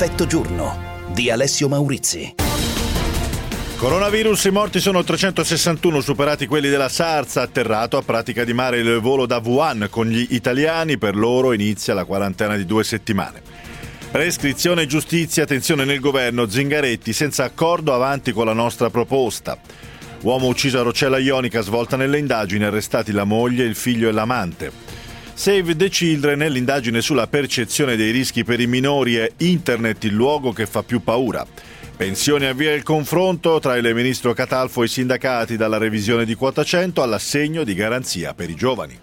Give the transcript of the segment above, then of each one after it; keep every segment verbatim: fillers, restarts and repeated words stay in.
Perfetto giorno di Alessio Maurizi. Coronavirus, i morti sono trecentosessantuno, superati quelli della SARS. Atterrato a Pratica di Mare il volo da Wuhan con gli italiani, per loro inizia la quarantena di due settimane. Prescrizione e giustizia, tensione nel governo, Zingaretti senza accordo, avanti con la nostra proposta. Uomo ucciso a Roccella Ionica, svolta nelle indagini, arrestati la moglie, il figlio e l'amante. Save the Children, l'indagine sulla percezione dei rischi per i minori, è internet il luogo che fa più paura. Pensioni, avvia il confronto tra il ministro Catalfo e i sindacati, dalla revisione di quota cento all'assegno di garanzia per i giovani.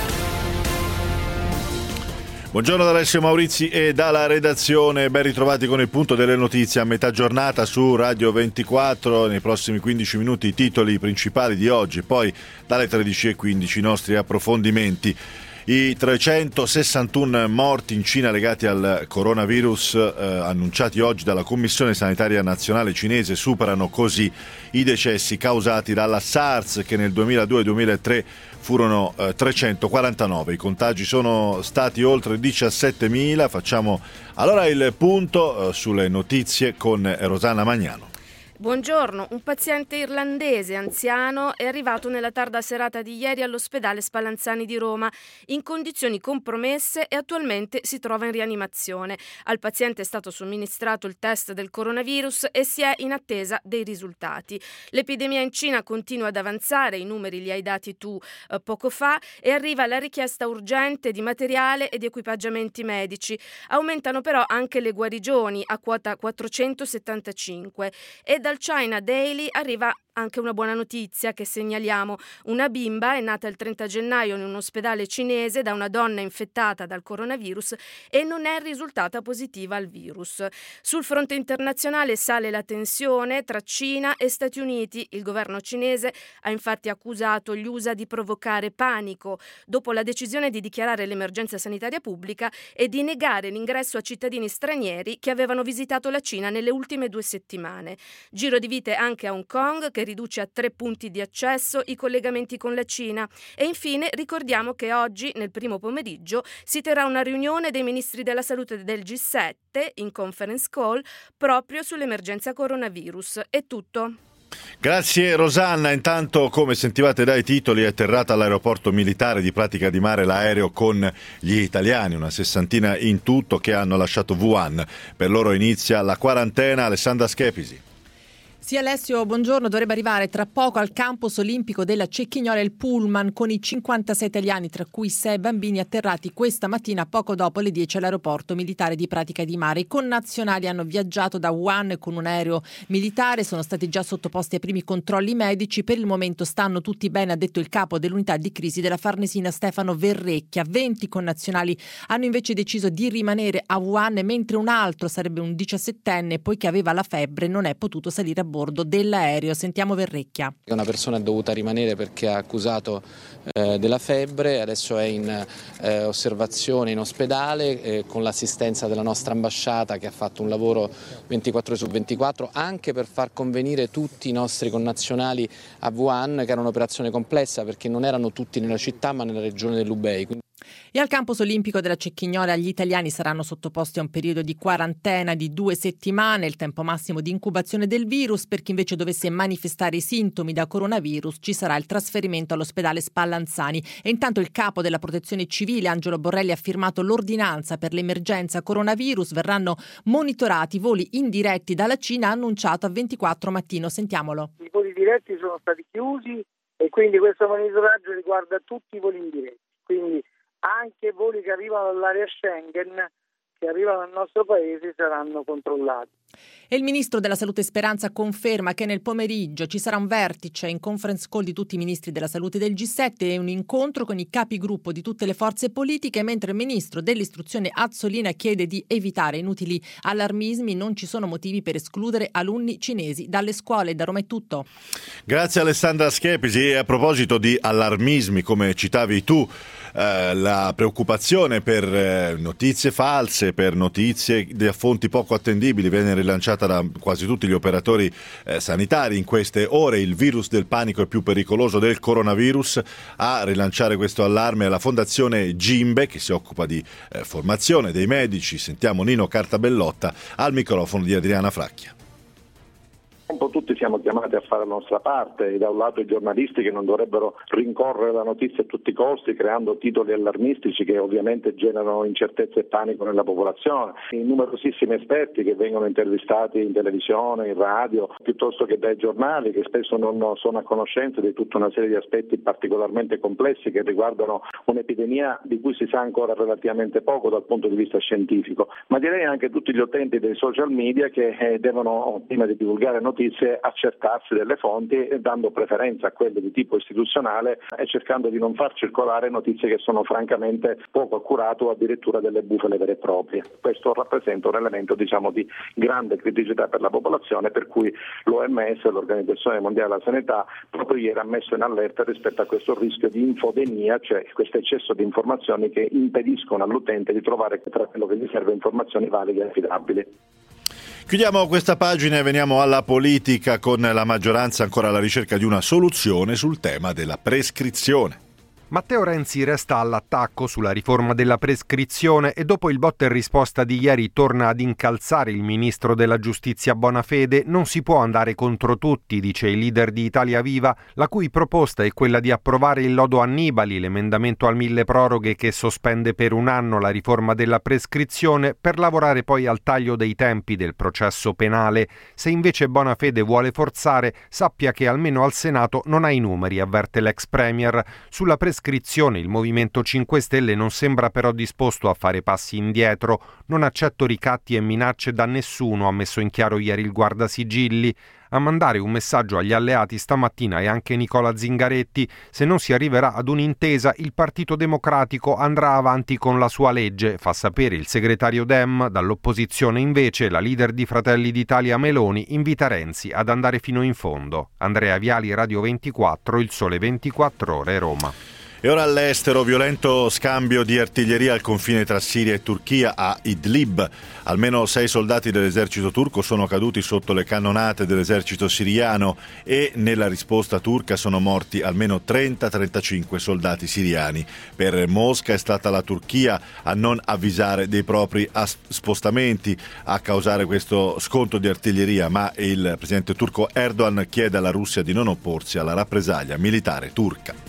Buongiorno da Alessio Maurizi e dalla redazione, ben ritrovati con il punto delle notizie a metà giornata su Radio ventiquattro. Nei prossimi quindici minuti i titoli principali di oggi, poi dalle tredici e quindici i nostri approfondimenti. I trecentosessantuno morti in Cina legati al coronavirus eh, annunciati oggi dalla Commissione Sanitaria Nazionale cinese superano così i decessi causati dalla SARS, che nel duemiladue duemilatré furono eh, trecentoquarantanove. I contagi sono stati oltre diciassettemila. Facciamo allora il punto eh, sulle notizie con Rosanna Magnano. Buongiorno, un paziente irlandese anziano è arrivato nella tarda serata di ieri all'ospedale Spallanzani di Roma in condizioni compromesse e attualmente si trova in rianimazione. Al paziente è stato somministrato il test del coronavirus e si è in attesa dei risultati. L'epidemia in Cina continua ad avanzare, i numeri li hai dati tu eh, poco fa, e arriva la richiesta urgente di materiale e di equipaggiamenti medici. Aumentano però anche le guarigioni a quota quattrocentosettantacinque e dal China Daily arriva anche una buona notizia che segnaliamo. Una bimba è nata il trenta gennaio in un ospedale cinese da una donna infettata dal coronavirus e non è risultata positiva al virus. Sul fronte internazionale sale la tensione tra Cina e Stati Uniti. Il governo cinese ha infatti accusato gli U S A di provocare panico dopo la decisione di dichiarare l'emergenza sanitaria pubblica e di negare l'ingresso a cittadini stranieri che avevano visitato la Cina nelle ultime due settimane. Giro di vite anche a Hong Kong, che riduce a tre punti di accesso i collegamenti con la Cina. E infine ricordiamo che oggi, nel primo pomeriggio, si terrà una riunione dei ministri della salute del G sette in conference call proprio sull'emergenza coronavirus. È tutto. Grazie Rosanna. Intanto, come sentivate dai titoli, è atterrata all'aeroporto militare di Pratica di Mare l'aereo con gli italiani, una sessantina in tutto, che hanno lasciato Wuhan. Per loro inizia la quarantena. Alessandra Schepisi. Sì, Alessio, buongiorno. Dovrebbe arrivare tra poco al campus olimpico della Cecchignola il pullman con i cinquantasei italiani, tra cui sei bambini, atterrati questa mattina poco dopo le dieci all'aeroporto militare di Pratica di Mare. I connazionali hanno viaggiato da Wuhan con un aereo militare, sono stati già sottoposti ai primi controlli medici. Per il momento stanno tutti bene, ha detto il capo dell'unità di crisi della Farnesina Stefano Verrecchia. venti connazionali hanno invece deciso di rimanere a Wuhan, mentre un altro, sarebbe un diciassettenne, poiché aveva la febbre, non è potuto salire a bordo dell'aereo. Sentiamo Verrecchia. Una persona è dovuta rimanere perché ha accusato eh, della febbre, adesso è in eh, osservazione in ospedale eh, con l'assistenza della nostra ambasciata, che ha fatto un lavoro ventiquattro ore su ventiquattro anche per far convenire tutti i nostri connazionali a Wuhan, che era un'operazione complessa perché non erano tutti nella città ma nella regione dell'Hubei. Quindi... E al campus olimpico della Cecchignola gli italiani saranno sottoposti a un periodo di quarantena di due settimane, il tempo massimo di incubazione del virus. Per chi invece dovesse manifestare i sintomi da coronavirus ci sarà il trasferimento all'ospedale Spallanzani. E intanto il capo della Protezione Civile Angelo Borrelli ha firmato l'ordinanza per l'emergenza coronavirus. Verranno monitorati voli indiretti dalla Cina, annunciato a ventiquattro mattino. Sentiamolo. I voli diretti sono stati chiusi e quindi questo monitoraggio riguarda tutti i voli indiretti, quindi anche voli che arrivano dall'area Schengen, che arrivano al nostro paese, saranno controllati. E il ministro della Salute Speranza conferma che nel pomeriggio ci sarà un vertice in conference call di tutti i ministri della salute del G sette e un incontro con i capigruppo di tutte le forze politiche, mentre il ministro dell'istruzione Azzolina chiede di evitare inutili allarmismi. Non ci sono motivi per escludere alunni cinesi dalle scuole. Da Roma è tutto. Grazie Alessandra Schepisi. E a proposito di allarmismi, come citavi tu, eh, la preoccupazione per eh, notizie false premesse per notizie da fonti poco attendibili. Viene rilanciata da quasi tutti gli operatori eh, sanitari in queste ore. Il virus del panico è più pericoloso del coronavirus. A rilanciare questo allarme è la Fondazione Gimbe, che si occupa di eh, formazione dei medici. Sentiamo Nino Cartabellotta al microfono di Adriana Fracchia. Un po' tutti siamo chiamati a fare la nostra parte, da un lato i giornalisti che non dovrebbero rincorrere la notizia a tutti i costi creando titoli allarmistici che ovviamente generano incertezza e panico nella popolazione, i numerosissimi esperti che vengono intervistati in televisione, in radio, piuttosto che dai giornali, che spesso non sono a conoscenza di tutta una serie di aspetti particolarmente complessi che riguardano un'epidemia di cui si sa ancora relativamente poco dal punto di vista scientifico, ma direi anche tutti gli utenti dei social media che eh, devono, prima di divulgare notizie, accertarsi delle fonti e dando preferenza a quelle di tipo istituzionale e cercando di non far circolare notizie che sono francamente poco accurate o addirittura delle bufale vere e proprie. Questo rappresenta un elemento, diciamo, di grande criticità per la popolazione, per cui l'O M S, l'Organizzazione Mondiale della Sanità, proprio ieri ha messo in allerta rispetto a questo rischio di infodemia, cioè questo eccesso di informazioni che impediscono all'utente di trovare tra quello che gli serve informazioni valide e affidabili. Chiudiamo questa pagina e veniamo alla politica, con la maggioranza ancora alla ricerca di una soluzione sul tema della prescrizione. Matteo Renzi resta all'attacco sulla riforma della prescrizione e dopo il botta e risposta di ieri torna ad incalzare il ministro della giustizia Bonafede. Non si può andare contro tutti, dice il leader di Italia Viva, la cui proposta è quella di approvare il lodo Annibali, l'emendamento al mille proroghe che sospende per un anno la riforma della prescrizione per lavorare poi al taglio dei tempi del processo penale. Se invece Bonafede vuole forzare, sappia che almeno al Senato non ha i numeri, avverte l'ex premier. Sulla prescrizione il Movimento cinque Stelle non sembra però disposto a fare passi indietro. Non accetto ricatti e minacce da nessuno, ha messo in chiaro ieri il Guardasigilli. A mandare un messaggio agli alleati stamattina è anche Nicola Zingaretti. Se non si arriverà ad un'intesa, il Partito Democratico andrà avanti con la sua legge, fa sapere il segretario Dem. Dall'opposizione invece la leader di Fratelli d'Italia Meloni invita Renzi ad andare fino in fondo. Andrea Viali, Radio ventiquattro, Il Sole ventiquattro Ore, Roma. E ora all'estero, violento scambio di artiglieria al confine tra Siria e Turchia a Idlib. Almeno sei soldati dell'esercito turco sono caduti sotto le cannonate dell'esercito siriano e nella risposta turca sono morti almeno trenta trentacinque soldati siriani. Per Mosca è stata la Turchia a non avvisare dei propri as- spostamenti a causare questo scontro di artiglieria, ma il presidente turco Erdogan chiede alla Russia di non opporsi alla rappresaglia militare turca.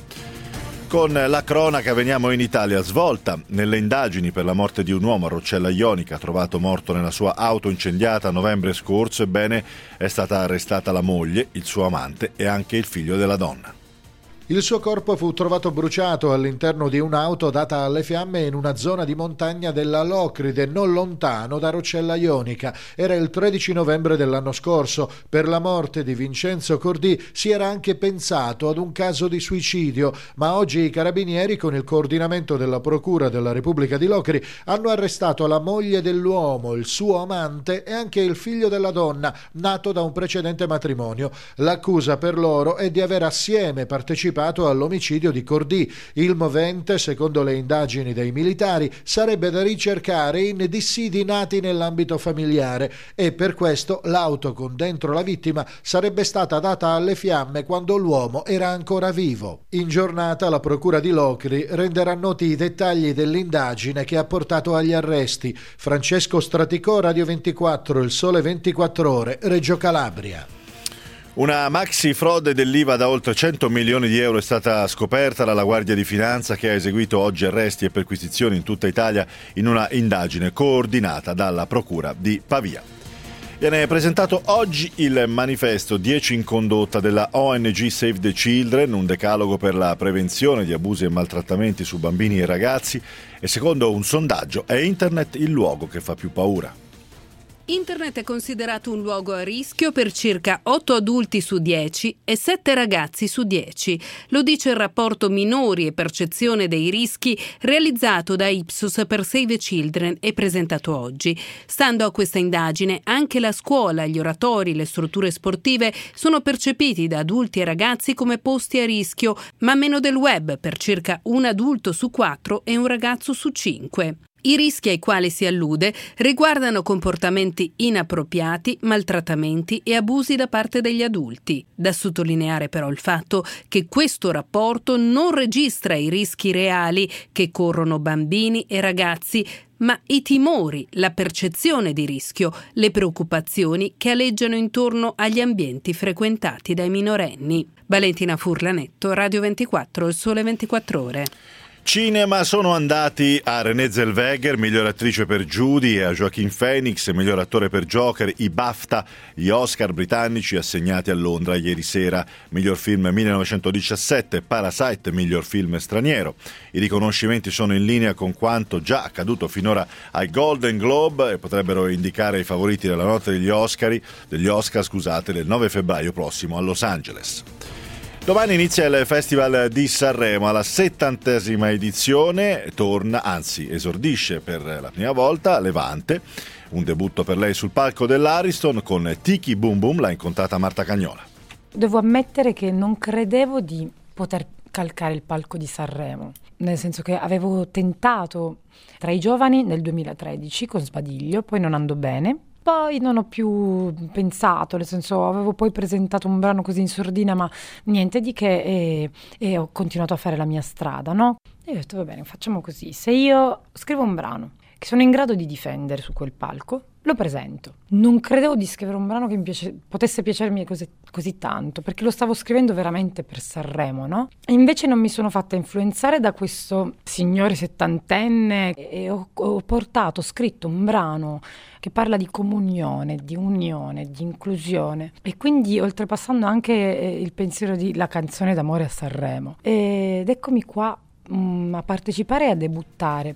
Con la cronaca veniamo in Italia. Svolta nelle indagini per la morte di un uomo a Roccella Ionica, trovato morto nella sua auto incendiata a novembre scorso. Ebbene, è stata arrestata la moglie, il suo amante e anche il figlio della donna. Il suo corpo fu trovato bruciato all'interno di un'auto data alle fiamme in una zona di montagna della Locride, non lontano da Roccella Ionica. Era il tredici novembre dell'anno scorso. Per la morte di Vincenzo Cordì si era anche pensato ad un caso di suicidio, ma oggi i carabinieri, con il coordinamento della Procura della Repubblica di Locri, hanno arrestato la moglie dell'uomo, il suo amante e anche il figlio della donna, nato da un precedente matrimonio. L'accusa per loro è di aver assieme partecipato all'omicidio di Cordì. Il movente, secondo le indagini dei militari, sarebbe da ricercare in dissidi nati nell'ambito familiare e per questo l'auto con dentro la vittima sarebbe stata data alle fiamme quando l'uomo era ancora vivo. In giornata la Procura di Locri renderà noti i dettagli dell'indagine che ha portato agli arresti. Francesco Straticò, Radio ventiquattro, Il Sole ventiquattro Ore, Reggio Calabria. Una maxi frode dell'I V A da oltre cento milioni di euro è stata scoperta dalla Guardia di Finanza, che ha eseguito oggi arresti e perquisizioni in tutta Italia in una indagine coordinata dalla Procura di Pavia. Viene presentato oggi il manifesto dieci in condotta della O N G Save the Children, un decalogo per la prevenzione di abusi e maltrattamenti su bambini e ragazzi, e secondo un sondaggio è internet il luogo che fa più paura. Internet è considerato un luogo a rischio per circa otto adulti su dieci e sette ragazzi su dieci. Lo dice il rapporto Minori e percezione dei rischi realizzato da Ipsos per Save the Children e presentato oggi. Stando a questa indagine, anche la scuola, gli oratori, le strutture sportive sono percepiti da adulti e ragazzi come posti a rischio, ma meno del web per circa un adulto su quattro e un ragazzo su cinque. I rischi ai quali si allude riguardano comportamenti inappropriati, maltrattamenti e abusi da parte degli adulti. Da sottolineare però il fatto che questo rapporto non registra i rischi reali che corrono bambini e ragazzi, ma i timori, la percezione di rischio, le preoccupazioni che aleggiano intorno agli ambienti frequentati dai minorenni. Valentina Furlanetto, Radio ventiquattro, Il Sole ventiquattro Ore. Cinema sono andati a Renée Zellweger, miglior attrice per Judy, e a Joaquin Phoenix, miglior attore per Joker, i BAFTA, gli Oscar britannici assegnati a Londra ieri sera. Miglior film millenovecentodiciassette, Parasite, miglior film straniero. I riconoscimenti sono in linea con quanto già accaduto finora ai Golden Globe e potrebbero indicare i favoriti della notte degli Oscar, degli Oscar, scusate, del nove febbraio prossimo a Los Angeles. Domani inizia il Festival di Sanremo, alla settantesima edizione, torna, anzi esordisce per la prima volta Levante, un debutto per lei sul palco dell'Ariston con Tiki Boom Boom, l'ha incontrata Marta Cagnola. Devo ammettere che non credevo di poter calcare il palco di Sanremo, nel senso che avevo tentato tra i giovani nel duemilatredici con Sbadiglio, poi non andò bene. Poi non ho più pensato, nel senso avevo poi presentato un brano così in sordina, ma niente di che, e, e ho continuato a fare la mia strada, no? E ho detto va bene, facciamo così, se io scrivo un brano che sono in grado di difendere su quel palco, lo presento. Non credevo di scrivere un brano che mi piace, potesse piacermi così, così tanto, perché lo stavo scrivendo veramente per Sanremo, no? E invece non mi sono fatta influenzare da questo signore settantenne e ho, ho portato, ho scritto un brano che parla di comunione, di unione, di inclusione, e quindi oltrepassando anche il pensiero di la canzone d'amore a Sanremo. Ed eccomi qua mh, a partecipare e a debuttare.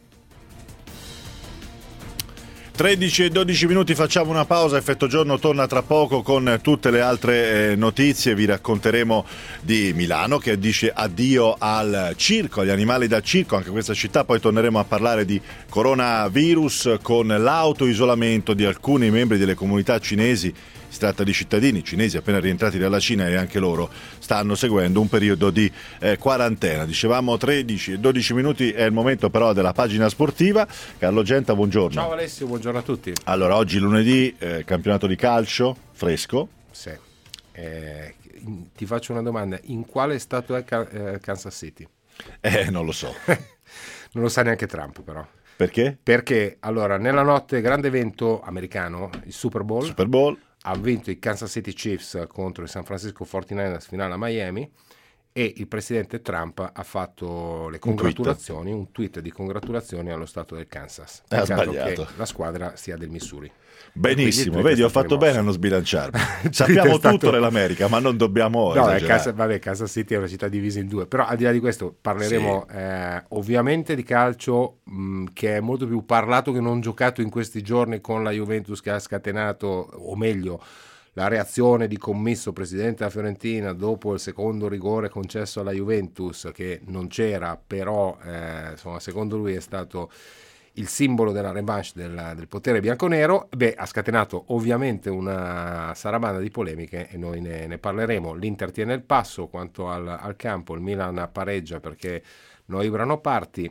tredici e dodici minuti, facciamo una pausa. Effetto Giorno torna tra poco con tutte le altre eh, notizie. Vi racconteremo di Milano che dice addio al circo, agli animali da circo, anche questa città. Poi torneremo a parlare di coronavirus con l'autoisolamento di alcuni membri delle comunità cinesi. Si tratta di cittadini cinesi appena rientrati dalla Cina e anche loro stanno seguendo un periodo di eh, quarantena. Dicevamo tredici e dodici minuti, è il momento però della pagina sportiva. Carlo Genta, buongiorno. Ciao Alessio, buongiorno a tutti. Allora, oggi lunedì, eh, campionato di calcio, fresco. Sì. Eh, ti faccio una domanda, in quale stato è eh, Kansas City? Eh, non lo so. Non lo sa neanche Trump però. Perché? Perché, allora, nella notte, grande evento americano, il Super Bowl. Super Bowl. Ha vinto i Kansas City Chiefs contro i San Francisco quarantanovers finale a Miami, e il presidente Trump ha fatto le congratulazioni, un tweet, un tweet di congratulazioni allo stato del Kansas. Ha sbagliato. Che la squadra sia del Missouri. Benissimo, vedi, ho fatto rimosso. Bene a non sbilanciarmi. Sappiamo stato... tutto nell'America, ma non dobbiamo no, esagerare. Kansas, vabbè, Kansas City è una città divisa in due, però al di là di questo parleremo sì. eh, ovviamente di calcio, mh, che è molto più parlato che non giocato in questi giorni, con la Juventus che ha scatenato, o meglio, la reazione di commisso presidente della Fiorentina dopo il secondo rigore concesso alla Juventus, che non c'era, però eh, insomma, secondo lui è stato il simbolo della revanche del, del potere bianconero. Beh, ha scatenato ovviamente una sarabanda di polemiche e noi ne, ne parleremo. L'Inter tiene il passo quanto al, al campo, il Milan pareggia perché no Ibra parti,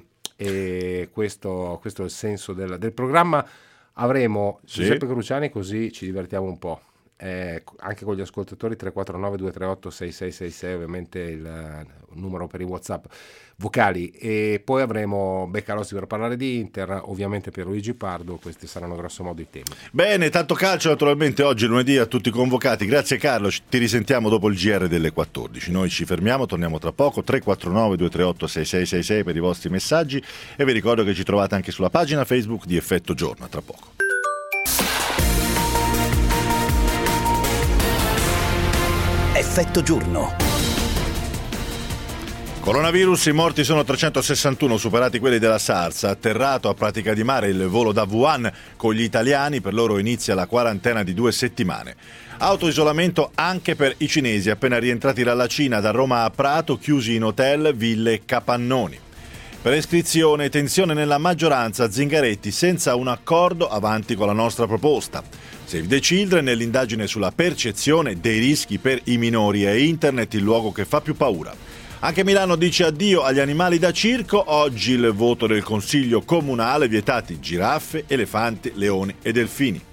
e questo, questo è il senso del, del programma. Avremo sì. Giuseppe Cruciani, così ci divertiamo un po'. Eh, anche con gli ascoltatori. Tre quattro nove due tre otto sei sei sei sei, ovviamente il uh, numero per i WhatsApp vocali, e poi avremo Beccalossi per parlare di Inter, ovviamente Pierluigi Pardo. Questi saranno grosso modo i temi. Bene, tanto calcio naturalmente oggi lunedì a tutti convocati. Grazie Carlo, ti risentiamo dopo il G R delle quattordici. Noi ci fermiamo, torniamo tra poco. Tre quattro nove due tre otto sei sei sei sei per i vostri messaggi, e vi ricordo che ci trovate anche sulla pagina Facebook di Effetto Giorno. Tra poco. Effetto Giorno. Coronavirus, i morti sono trecentosessantuno, superati quelli della SARS. Atterrato a Pratica di Mare il volo da Wuhan con gli italiani, per loro inizia la quarantena di due settimane. Autoisolamento anche per i cinesi appena rientrati dalla Cina, da Roma a Prato, chiusi in hotel, ville e capannoni. Prescrizione, tensione nella maggioranza, Zingaretti senza un accordo, avanti con la nostra proposta. Save the Children nell'indagine sulla percezione dei rischi per i minori, e Internet il luogo che fa più paura. Anche Milano dice addio agli animali da circo. Oggi il voto del Consiglio Comunale, vietati giraffe, elefanti, leoni e delfini.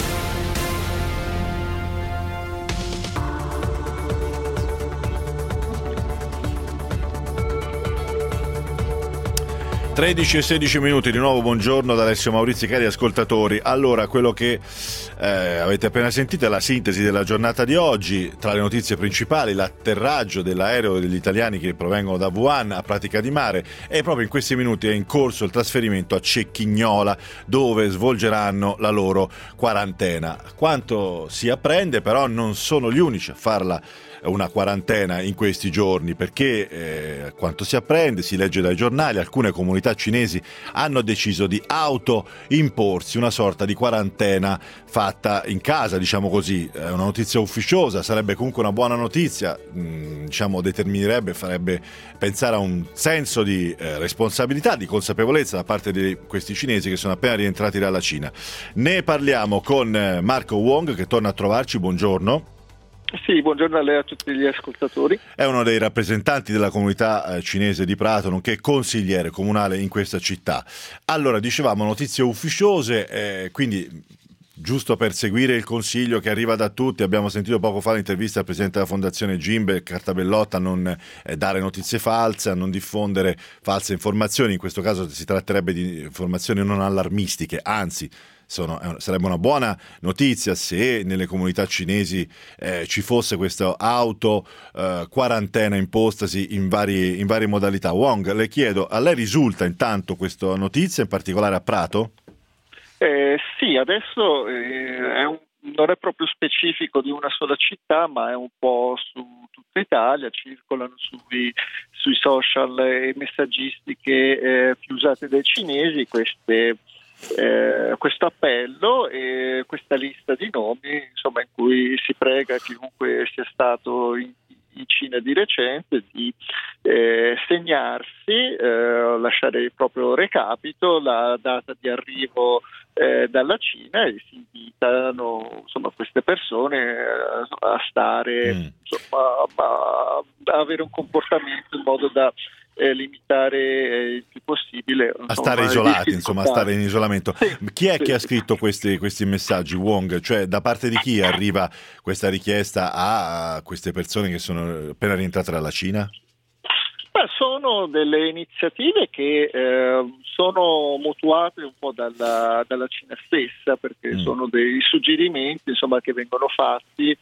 tredici e sedici minuti, di nuovo buongiorno da Alessio Maurizi, cari ascoltatori. Allora, quello che eh, avete appena sentito è la sintesi della giornata di oggi. Tra le notizie principali, l'atterraggio dell'aereo degli italiani che provengono da Wuhan a Pratica di Mare, e proprio in questi minuti è in corso il trasferimento a Cecchignola, dove svolgeranno la loro quarantena. Quanto si apprende, però, non sono gli unici a farla una quarantena in questi giorni, perché eh, quanto si apprende, si legge dai giornali, alcune comunità cinesi hanno deciso di autoimporsi una sorta di quarantena fatta in casa, diciamo così. È una notizia ufficiosa, sarebbe comunque una buona notizia, mh, diciamo determinerebbe, farebbe pensare a un senso di eh, responsabilità, di consapevolezza da parte di questi cinesi che sono appena rientrati dalla Cina. Ne parliamo con Marco Wong, che torna a trovarci. Buongiorno. Sì, buongiorno a lei e a tutti gli ascoltatori. È uno dei rappresentanti della comunità eh, cinese di Prato, nonché consigliere comunale in questa città. Allora, dicevamo notizie ufficiose, eh, quindi giusto per seguire il consiglio che arriva da tutti. Abbiamo sentito poco fa l'intervista al presidente della Fondazione Gimbe, Cartabellotta, a non eh, dare notizie false, a non diffondere false informazioni. In questo caso si tratterebbe di informazioni non allarmistiche, anzi Sono, sarebbe una buona notizia se nelle comunità cinesi eh, ci fosse questa auto eh, quarantena impostasi in, vari, in varie modalità. Wong, le chiedo, a lei risulta intanto questa notizia, in particolare a Prato? Eh, sì, adesso eh, è un, non è proprio specifico di una sola città, ma è un po' su tutta Italia. Circolano sui, sui social e messaggistiche eh, più usate dai cinesi queste Eh, questo appello e questa lista di nomi, insomma, in cui si prega chiunque sia stato in, in Cina di recente di eh, segnarsi, eh, lasciare il proprio recapito, la data di arrivo eh, dalla Cina, e si invitano, insomma, queste persone eh, a stare, mm. insomma, a, a avere un comportamento in modo da Eh, limitare eh, il più possibile, a stare isolati, insomma, a stare in isolamento. Sì, chi è sì, che ha scritto questi, questi messaggi, Wong? Cioè, da parte di chi arriva questa richiesta a queste persone che sono appena rientrate dalla Cina? Beh, sono delle iniziative che eh, sono mutuate un po' dalla, dalla Cina stessa, perché mm. sono dei suggerimenti, insomma, che vengono fatti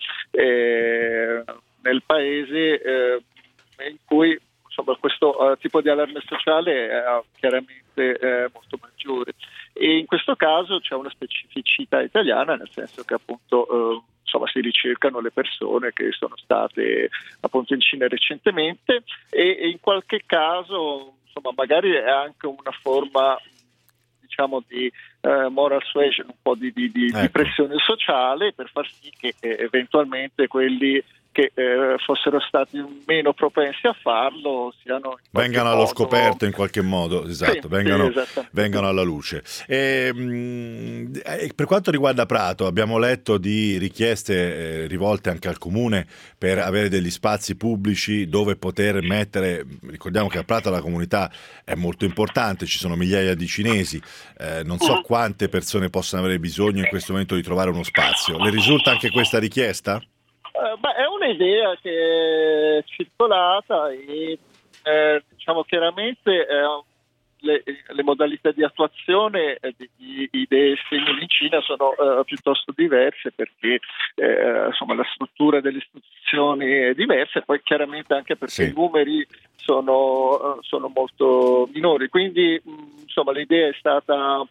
eh, nel paese eh, in cui, insomma, questo uh, tipo di allarme sociale è uh, chiaramente uh, molto maggiore, e in questo caso c'è una specificità italiana, nel senso che appunto uh, insomma, si ricercano le persone che sono state appunto in Cina recentemente, e, e in qualche caso, insomma, magari è anche una forma, diciamo, di uh, moral suasion, un po' di, di, di, ecco. di pressione sociale, per far sì che eh, eventualmente quelli che eh, fossero stati meno propensi a farlo siano vengano allo modo... scoperto in qualche modo, esatto, sì, vengano, sì, vengano alla luce. E, mh, per quanto riguarda Prato, abbiamo letto di richieste eh, rivolte anche al comune per avere degli spazi pubblici dove poter mettere. Ricordiamo che a Prato la comunità è molto importante, ci sono migliaia di cinesi, eh, non so quante persone possono avere bisogno in questo momento di trovare uno spazio. Le risulta anche questa richiesta? Uh, beh, è un'idea che è circolata e eh, diciamo chiaramente eh, le, le modalità di attuazione eh, di idee simili in Cina sono eh, piuttosto diverse, perché eh, insomma, la struttura delle istituzioni è diversa, e poi chiaramente anche perché sì. i numeri sono, sono molto minori, quindi mh, insomma, l'idea è stata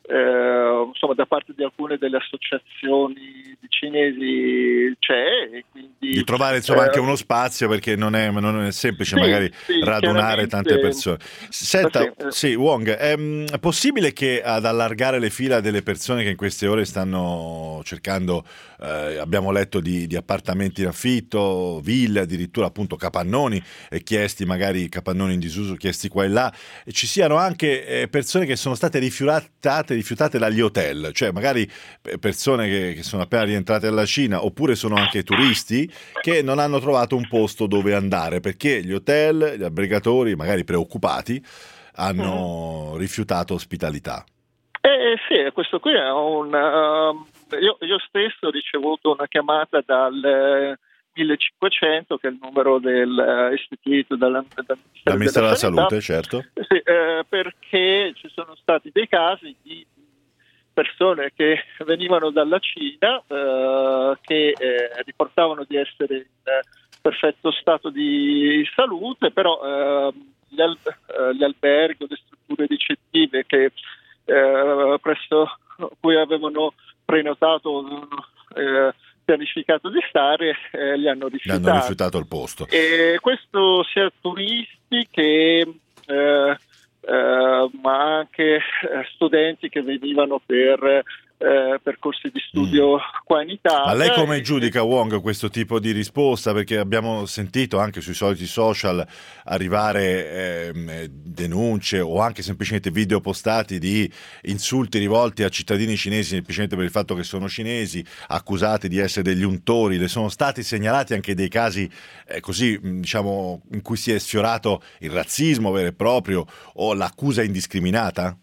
Eh, insomma, da parte di alcune delle associazioni di cinesi c'è, e quindi di trovare, insomma, eh, anche uno spazio, perché non è, non è semplice sì, magari sì, radunare tante persone. Senta, sì, eh. sì, Wong, è, è possibile che ad allargare le fila delle persone che in queste ore stanno cercando eh, abbiamo letto di, di appartamenti in affitto, ville, addirittura appunto capannoni eh, chiesti, magari capannoni in disuso chiesti qua e là, e ci siano anche eh, persone che sono state rifiutate, rifiutate dagli hotel, cioè magari persone che, che sono appena rientrate dalla Cina, oppure sono anche turisti che non hanno trovato un posto dove andare perché gli hotel, gli albergatori, magari preoccupati, hanno mm. rifiutato ospitalità. Eh sì, questo qui è un... Uh, io, io stesso ho ricevuto una chiamata dal uh, millecinquecento, che è il numero del uh, istituito dal, dal Ministero, Ministero della, della Salute, certo. Sì, eh, perché ci sono stati dei casi di persone che venivano dalla Cina, eh, che eh, riportavano di essere in perfetto stato di salute, però eh, gli, al- gli alberghi o le strutture ricettive che Eh, presso cui avevano prenotato, eh, pianificato di stare, eh, li hanno rifiutato. Gli hanno rifiutato il posto. E questo sia turisti che eh, eh, ma anche eh, studenti che venivano per eh, percorsi di studio mm. qua in Italia. Ma lei come giudica, Wong, questo tipo di risposta? Perché abbiamo sentito anche sui soliti social arrivare eh, denunce o anche semplicemente video postati di insulti rivolti a cittadini cinesi semplicemente per il fatto che sono cinesi, accusati di essere degli untori. Le sono stati segnalati anche dei casi eh, così, diciamo, in cui si è sfiorato il razzismo vero e proprio o l'accusa indiscriminata?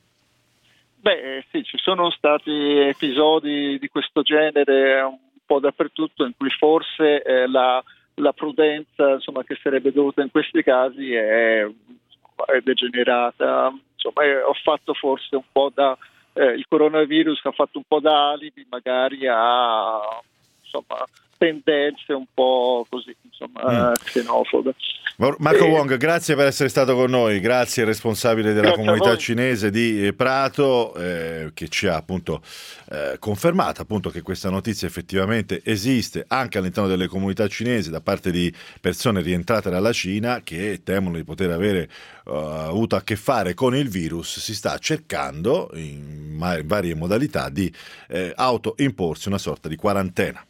Beh sì, ci sono stati episodi di questo genere un po' dappertutto, in cui forse eh, la, la prudenza, insomma, che sarebbe dovuta in questi casi è, è degenerata. Insomma, eh, ho fatto forse un po' da eh, il coronavirus ha fatto un po' da alibi magari a, insomma, tendenze un po' così, insomma, mm. xenofobe. Marco e... Wong, grazie per essere stato con noi, grazie al responsabile della grazie comunità cinese di Prato, eh, che ci ha appunto eh, confermato appunto che questa notizia effettivamente esiste anche all'interno delle comunità cinesi da parte di persone rientrate dalla Cina che temono di poter avere uh, avuto a che fare con il virus. Si sta cercando in, ma- in varie modalità di eh, autoimporsi una sorta di quarantena.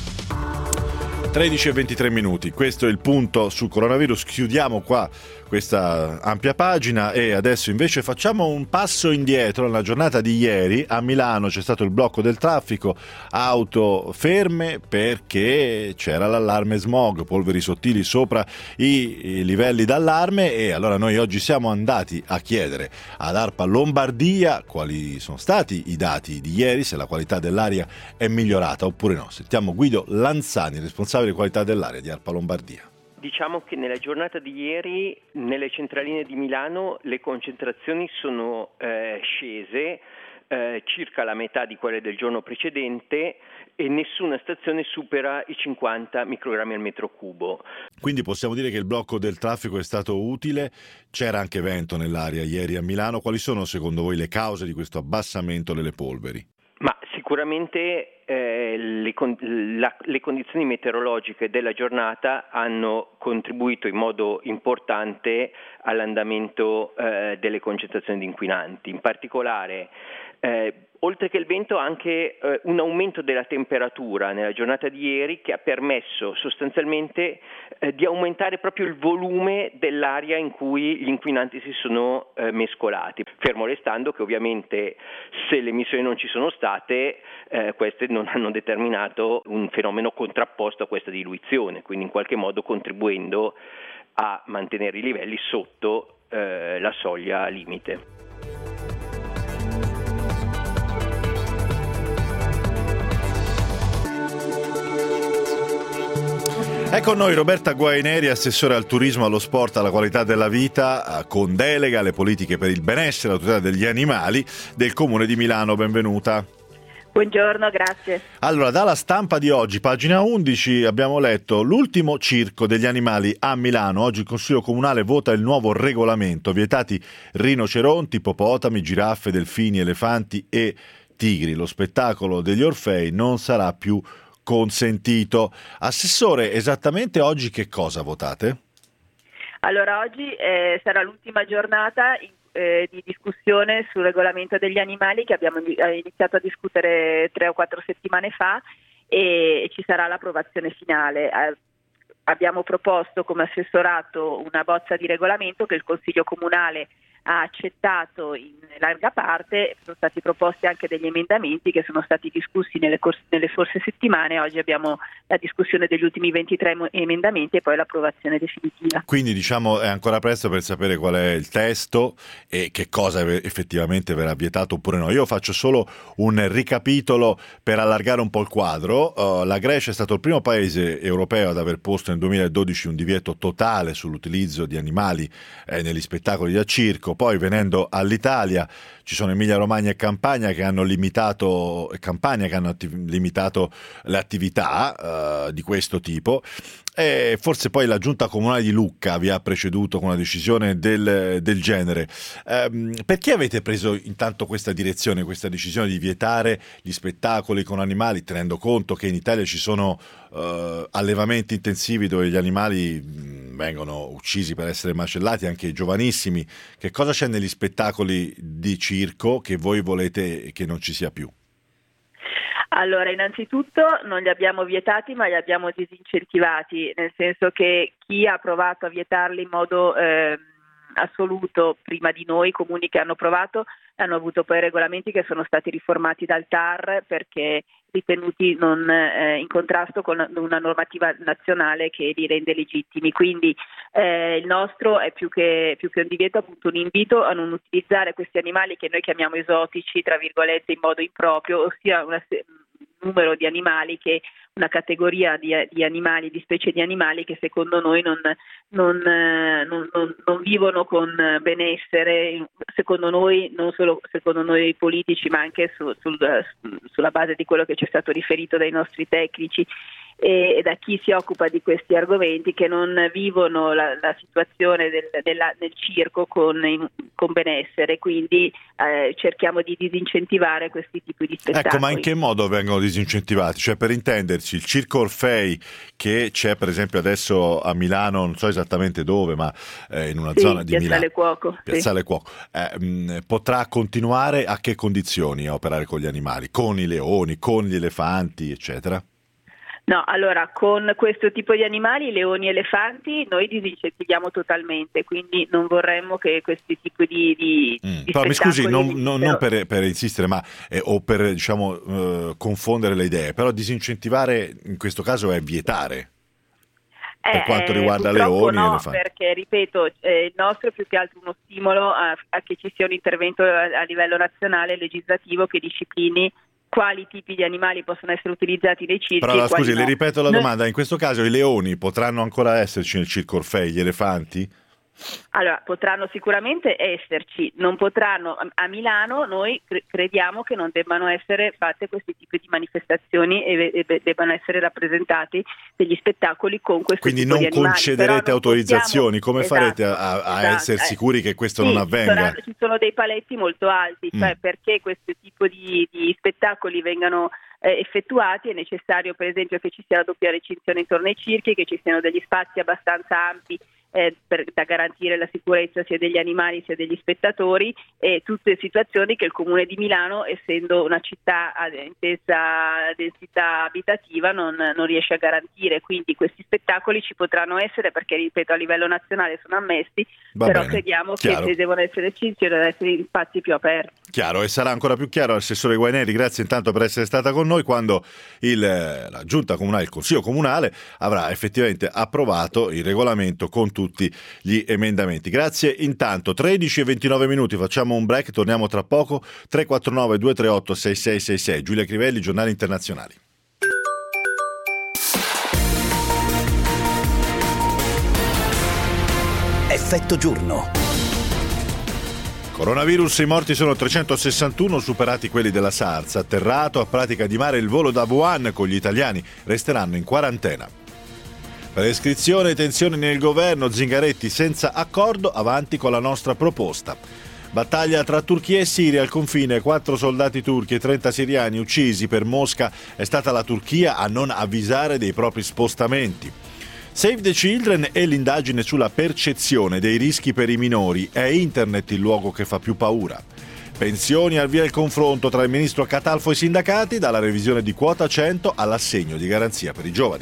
tredici e ventitré minuti, questo è il punto sul coronavirus, chiudiamo qua questa ampia pagina e adesso invece facciamo un passo indietro. Nella giornata di ieri a Milano c'è stato il blocco del traffico, auto ferme perché c'era l'allarme smog, polveri sottili sopra i, i livelli d'allarme, e allora noi oggi siamo andati a chiedere ad ARPA Lombardia quali sono stati i dati di ieri, se la qualità dell'aria è migliorata oppure no. Sentiamo Guido Lanzani, responsabile qualità dell'aria di ARPA Lombardia. Diciamo che nella giornata di ieri nelle centraline di Milano le concentrazioni sono eh, scese eh, circa la metà di quelle del giorno precedente e nessuna stazione supera i cinquanta microgrammi al metro cubo. Quindi possiamo dire che il blocco del traffico è stato utile. C'era anche vento nell'aria ieri a Milano. Quali sono secondo voi le cause di questo abbassamento delle polveri? Ma sicuramente eh, le, con- la, le condizioni meteorologiche della giornata hanno contribuito in modo importante all'andamento eh, delle concentrazioni di inquinanti. In particolare, eh, oltre che il vento, anche eh, un aumento della temperatura nella giornata di ieri che ha permesso sostanzialmente eh, di aumentare proprio il volume dell'aria in cui gli inquinanti si sono eh, mescolati, fermo restando che ovviamente se le emissioni non ci sono state, eh, queste non hanno determinato un fenomeno contrapposto a questa diluizione, quindi in qualche modo contribuendo a mantenere i livelli sotto eh, la soglia limite. È con noi Roberta Guaineri, assessore al turismo, allo sport, alla qualità della vita, con delega alle politiche per il benessere e la tutela degli animali del Comune di Milano. Benvenuta. Buongiorno, grazie. Allora, dalla stampa di oggi, pagina undici, abbiamo letto l'ultimo circo degli animali a Milano. Oggi il Consiglio Comunale vota il nuovo regolamento, vietati rinoceronti, ippopotami, giraffe, delfini, elefanti e tigri. Lo spettacolo degli Orfei non sarà più consentito. Assessore, esattamente oggi che cosa votate? Allora, oggi eh, sarà l'ultima giornata in, eh, di discussione sul regolamento degli animali che abbiamo iniziato a discutere tre o quattro settimane fa e ci sarà l'approvazione finale. Eh, abbiamo proposto come assessorato una bozza di regolamento che il Consiglio Comunale ha accettato in larga parte, sono stati proposti anche degli emendamenti che sono stati discussi nelle, cors- nelle scorse settimane. Oggi abbiamo la discussione degli ultimi ventitré mo- emendamenti e poi l'approvazione definitiva. Quindi diciamo è ancora presto per sapere qual è il testo e che cosa effettivamente verrà vietato oppure no. Io faccio solo un ricapitolo per allargare un po' il quadro. Uh, la Grecia è stato il primo paese europeo ad aver posto nel duemiladodici un divieto totale sull'utilizzo di animali eh, negli spettacoli da circo. Poi venendo all'Italia ci sono Emilia Romagna e Campania che hanno limitato Campania che hanno attiv- limitato le attività uh, di questo tipo, e forse poi la Giunta Comunale di Lucca vi ha preceduto con una decisione del, del genere. Um, perché avete preso intanto questa direzione, questa decisione di vietare gli spettacoli con animali, tenendo conto che in Italia ci sono uh, allevamenti intensivi dove gli animali mh, vengono uccisi per essere macellati, anche giovanissimi? Che cosa c'è negli spettacoli di circo che voi volete che non ci sia più? Allora, innanzitutto non li abbiamo vietati, ma li abbiamo disincentivati, nel senso che chi ha provato a vietarli in modo eh, assoluto prima di noi, comuni che hanno provato, hanno avuto poi regolamenti che sono stati riformati dal T A R perché ritenuti non eh, in contrasto con una normativa nazionale che li rende legittimi. Quindi eh, il nostro è più che, più che un divieto, appunto un invito a non utilizzare questi animali che noi chiamiamo esotici, tra virgolette, in modo improprio, ossia una, un numero di animali che una categoria di, di animali, di specie di animali che secondo noi non, non, non, non, non vivono con benessere, secondo noi, non solo secondo noi politici, ma anche su, sul, sulla base di quello che ci è stato riferito dai nostri tecnici e da chi si occupa di questi argomenti, che non vivono la, la situazione del, della, nel circo con, in, con benessere, quindi eh, cerchiamo di disincentivare questi tipi di spettacoli. Ecco, ma in che modo vengono disincentivati? Cioè, per intenderci, il Circo Orfei che c'è per esempio adesso a Milano, non so esattamente dove, ma eh, in una sì, zona di Piazzale Milano, Cuoco, Piazzale sì. Cuoco, eh, mh, potrà continuare a che condizioni a operare con gli animali? Con i leoni, con gli elefanti, eccetera? No, allora con questo tipo di animali, leoni e elefanti, noi disincentiviamo totalmente, quindi non vorremmo che questi tipi di, di, mm. di Però mi scusi, non, non, non però... per, per insistere, ma eh, o per diciamo eh, confondere le idee, però disincentivare in questo caso è vietare. Per Eh, quanto riguarda eh, leoni no, e elefanti. Perché ripeto, eh, il nostro è più che altro uno stimolo a, a che ci sia un intervento a, a livello nazionale legislativo che disciplini quali tipi di animali possono essere utilizzati nei circhi. Però allora, e quali scusi, no. le ripeto la Noi... domanda, in questo caso i leoni potranno ancora esserci nel Circo Orfei, gli elefanti? Allora, potranno sicuramente esserci, non potranno. A Milano noi crediamo che non debbano essere fatte questi tipi di manifestazioni e, e debbano essere rappresentati degli spettacoli con questo Quindi tipo di animali. non concederete non autorizzazioni, possiamo... come esatto, farete a, a esatto. essere sicuri che questo sì, non avvenga? Ci sono, ci sono dei paletti molto alti, cioè mm. perché questo tipo di, di spettacoli vengano eh, effettuati è necessario per esempio che ci sia la doppia recinzione intorno ai circhi, che ci siano degli spazi abbastanza ampi Eh, per, da garantire la sicurezza sia degli animali sia degli spettatori, e tutte situazioni che il Comune di Milano, essendo una città ad intensa densità abitativa, non, non riesce a garantire. Quindi questi spettacoli ci potranno essere perché, ripeto, a livello nazionale sono ammessi, Va però bene, crediamo chiaro. che se devono essere cinti devono essere in spazi più aperti. Chiaro, e sarà ancora più chiaro. Assessore Guaineri, grazie intanto per essere stata con noi, quando il, la Giunta Comunale, il Consiglio Comunale avrà effettivamente approvato il regolamento con tutti gli emendamenti. Grazie intanto. Tredici e ventinove minuti, facciamo un break, torniamo tra poco. Tre quattro nove due tre otto sei sei sei sei. Giulia Crivelli, Giornali Internazionali. Effetto giorno. Coronavirus, i morti sono trecentosessantuno, superati quelli della SARS. Atterrato a Pratica di Mare il volo da Wuhan con gli italiani, resteranno in quarantena. Prescrizione e tensioni nel governo, Zingaretti senza accordo, avanti con la nostra proposta. Battaglia tra Turchia e Siria al confine, quattro soldati turchi e trenta siriani uccisi. Per Mosca è stata la Turchia a non avvisare dei propri spostamenti. Save the Children e l'indagine sulla percezione dei rischi per i minori. È internet il luogo che fa più paura. Pensioni, al via il confronto tra il ministro Catalfo e i sindacati, dalla revisione di quota cento all'assegno di garanzia per i giovani.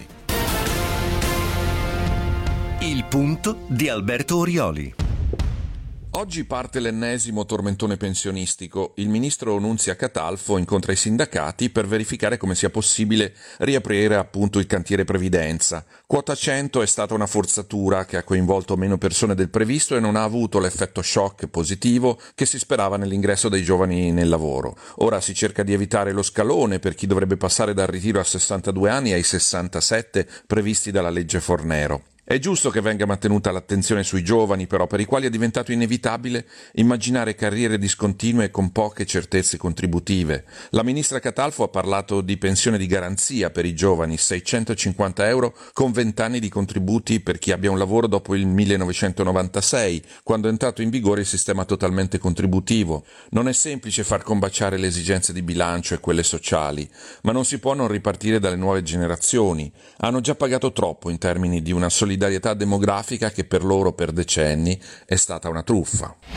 Il punto di Alberto Orioli. Oggi parte l'ennesimo tormentone pensionistico. Il ministro Nunzia Catalfo incontra i sindacati per verificare come sia possibile riaprire appunto il cantiere previdenza. Quota cento è stata una forzatura che ha coinvolto meno persone del previsto e non ha avuto l'effetto shock positivo che si sperava nell'ingresso dei giovani nel lavoro. Ora si cerca di evitare lo scalone per chi dovrebbe passare dal ritiro a sessantadue anni ai sessantasette previsti dalla legge Fornero. È giusto che venga mantenuta l'attenzione sui giovani, però, per i quali è diventato inevitabile immaginare carriere discontinue con poche certezze contributive. La ministra Catalfo ha parlato di pensione di garanzia per i giovani, seicentocinquanta euro con venti anni di contributi per chi abbia un lavoro dopo il millenovecentonovantasei, quando è entrato in vigore il sistema totalmente contributivo. Non è semplice far combaciare le esigenze di bilancio e quelle sociali, ma non si può non ripartire dalle nuove generazioni. Hanno già pagato troppo in termini di una solidarietà demografica che per loro per decenni è stata una truffa.